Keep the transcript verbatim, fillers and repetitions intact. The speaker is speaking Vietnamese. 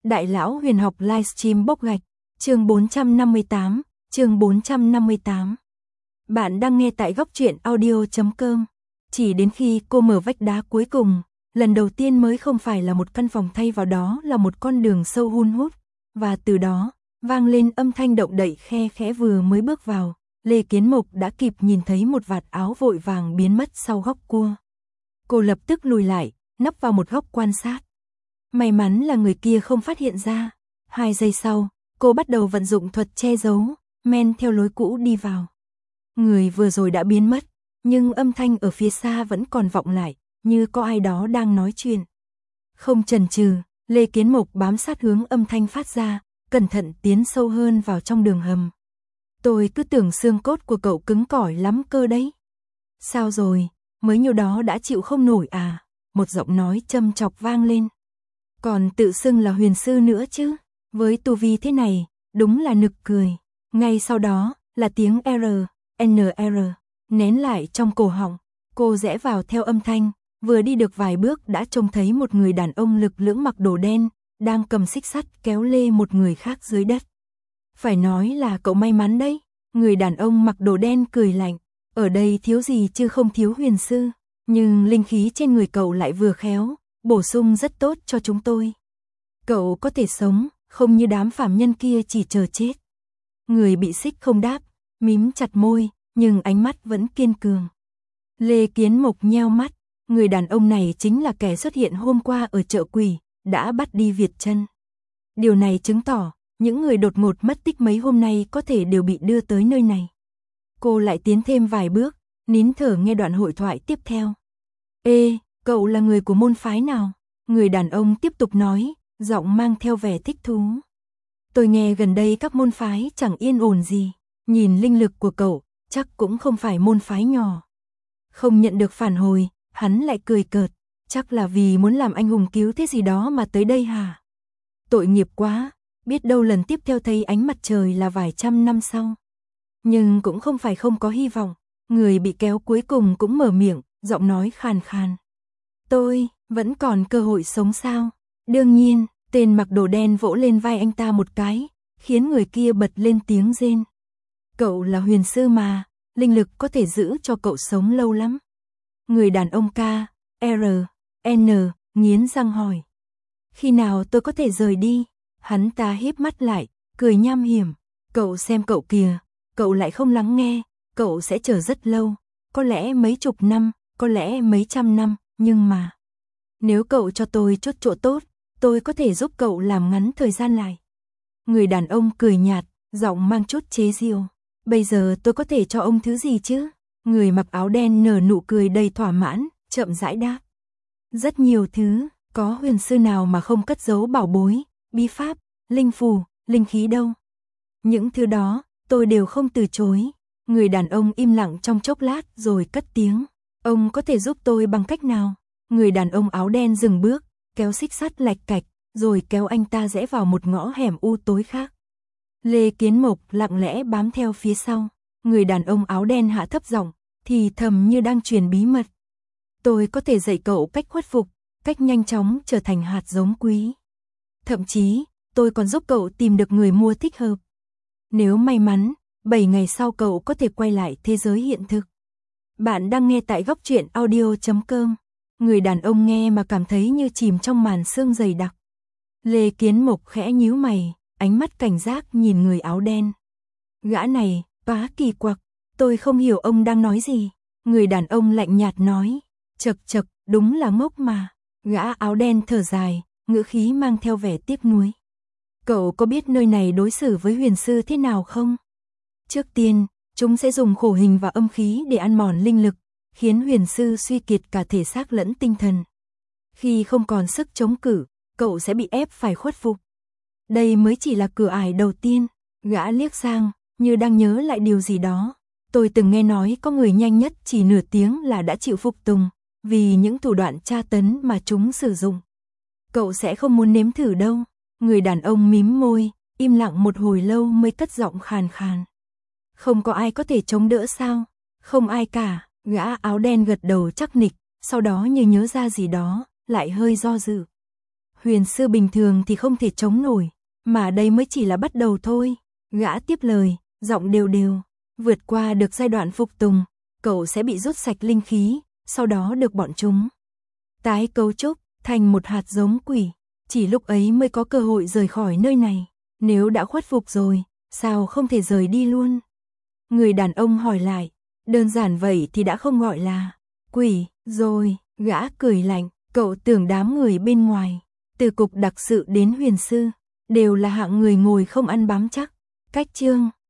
Đại lão huyền học livestream bốc gạch, chương bốn trăm năm mươi tám, chương bốn trăm năm mươi tám. Bạn đang nghe tại góc truyện audio chấm com. Chỉ đến khi cô mở vách đá cuối cùng, lần đầu tiên mới không phải là một căn phòng, thay vào đó là một con đường sâu hun hút, và từ đó vang lên âm thanh động đậy khe khẽ. Vừa mới bước vào, Lê Kiến Mộc đã kịp nhìn thấy một vạt áo vội vàng biến mất sau góc cua. Cô lập tức lùi lại, nấp vào một góc quan sát. May mắn là người kia không phát hiện ra. Hai giây sau, cô bắt đầu vận dụng thuật che giấu, men theo lối cũ đi vào. Người vừa rồi đã biến mất, nhưng âm thanh ở phía xa vẫn còn vọng lại, như có ai đó đang nói chuyện. Không chần chừ, Lê Kiến Mộc bám sát hướng âm thanh phát ra, cẩn thận tiến sâu hơn vào trong đường hầm. Tôi cứ tưởng xương cốt của cậu cứng cỏi lắm cơ đấy. Sao rồi, mới nhiêu đó đã chịu không nổi à? Một giọng nói châm chọc vang lên. Còn tự xưng là huyền sư nữa chứ, với tu vi thế này, đúng là nực cười. Ngay sau đó, là tiếng R, N R, nén lại trong cổ họng. Cô rẽ vào theo âm thanh, vừa đi được vài bước đã trông thấy một người đàn ông lực lưỡng mặc đồ đen, đang cầm xích sắt kéo lê một người khác dưới đất. Phải nói là cậu may mắn đấy, người đàn ông mặc đồ đen cười lạnh. Ở đây thiếu gì chứ không thiếu huyền sư, nhưng linh khí trên người cậu lại vừa khéo, bổ sung rất tốt cho chúng tôi. Cậu có thể sống, không như đám phàm nhân kia chỉ chờ chết. Người bị xích không đáp, mím chặt môi, nhưng ánh mắt vẫn kiên cường. Lê Kiến Mộc nheo mắt, người đàn ông này chính là kẻ xuất hiện hôm qua ở chợ quỷ, đã bắt đi Việt Trân. Điều này chứng tỏ, những người đột ngột mất tích mấy hôm nay có thể đều bị đưa tới nơi này. Cô lại tiến thêm vài bước, nín thở nghe đoạn hội thoại tiếp theo. Ê, cậu là người của môn phái nào? Người đàn ông tiếp tục nói, giọng mang theo vẻ thích thú. Tôi nghe gần đây các môn phái chẳng yên ổn gì. Nhìn linh lực của cậu, chắc cũng không phải môn phái nhỏ. Không nhận được phản hồi, hắn lại cười cợt. Chắc là vì muốn làm anh hùng cứu thế gì đó mà tới đây hả? Tội nghiệp quá, biết đâu lần tiếp theo thấy ánh mặt trời là vài trăm năm sau. Nhưng cũng không phải không có hy vọng. Người bị kéo cuối cùng cũng mở miệng, giọng nói khàn khàn. Tôi, vẫn còn cơ hội sống sao? Đương nhiên, tên mặc đồ đen vỗ lên vai anh ta một cái, khiến người kia bật lên tiếng rên. Cậu là huyền sư mà, linh lực có thể giữ cho cậu sống lâu lắm. Người đàn ông K, R, N, nghiến răng hỏi. Khi nào tôi có thể rời đi? Hắn ta híp mắt lại, cười nham hiểm. Cậu xem cậu kìa, cậu lại không lắng nghe, cậu sẽ chờ rất lâu, có lẽ mấy chục năm, có lẽ mấy trăm năm, nhưng mà... Nếu cậu cho tôi chút chỗ tốt, tôi có thể giúp cậu làm ngắn thời gian lại. Người đàn ông cười nhạt, giọng mang chút chế giễu. Bây giờ tôi có thể cho ông thứ gì chứ? Người mặc áo đen nở nụ cười đầy thỏa mãn, chậm rãi đáp. Rất nhiều thứ, có huyền sư nào mà không cất giấu bảo bối, bí pháp, linh phù, linh khí đâu. Những thứ đó, tôi đều không từ chối. Người đàn ông im lặng trong chốc lát rồi cất tiếng. Ông có thể giúp tôi bằng cách nào? Người đàn ông áo đen dừng bước, kéo xích sắt lạch cạch, rồi kéo anh ta rẽ vào một ngõ hẻm u tối khác. Lê Kiến Mộc lặng lẽ bám theo phía sau. Người đàn ông áo đen hạ thấp giọng, thì thầm như đang truyền bí mật. Tôi có thể dạy cậu cách khuất phục, cách nhanh chóng trở thành hạt giống quý. Thậm chí, tôi còn giúp cậu tìm được người mua thích hợp. Nếu may mắn, bảy ngày sau cậu có thể quay lại thế giới hiện thực. Bạn đang nghe tại góc truyện audio chấm com. Người đàn ông nghe mà cảm thấy như chìm trong màn sương dày đặc. Lê Kiến Mộc khẽ nhíu mày, ánh mắt cảnh giác nhìn người áo đen. Gã này, quá kỳ quặc, tôi không hiểu ông đang nói gì. Người đàn ông lạnh nhạt nói, chậc chậc, đúng là ngốc mà. Gã áo đen thở dài, ngữ khí mang theo vẻ tiếc nuối. Cậu có biết nơi này đối xử với huyền sư thế nào không? Trước tiên, chúng sẽ dùng khổ hình và âm khí để ăn mòn linh lực, khiến huyền sư suy kiệt cả thể xác lẫn tinh thần. Khi không còn sức chống cự, cậu sẽ bị ép phải khuất phục. Đây mới chỉ là cửa ải đầu tiên. Gã liếc sang, như đang nhớ lại điều gì đó. Tôi từng nghe nói có người nhanh nhất chỉ nửa tiếng là đã chịu phục tùng, vì những thủ đoạn tra tấn mà chúng sử dụng. Cậu sẽ không muốn nếm thử đâu. Người đàn ông mím môi, im lặng một hồi lâu mới cất giọng khàn khàn. Không có ai có thể chống đỡ sao? Không ai cả. Gã áo đen gật đầu chắc nịch, sau đó như nhớ ra gì đó, lại hơi do dự. Huyền sư bình thường thì không thể chống nổi, mà đây mới chỉ là bắt đầu thôi. Gã tiếp lời, giọng đều đều, vượt qua được giai đoạn phục tùng, cậu sẽ bị rút sạch linh khí, sau đó được bọn chúng tái cấu trúc thành một hạt giống quỷ, chỉ lúc ấy mới có cơ hội rời khỏi nơi này. Nếu đã khuất phục rồi, sao không thể rời đi luôn? Người đàn ông hỏi lại, đơn giản vậy thì đã không gọi là quỷ rồi. Gã cười lạnh, cậu tưởng đám người bên ngoài, từ cục đặc sự đến huyền sư, đều là hạng người ngồi không ăn bám chắc. Cách chương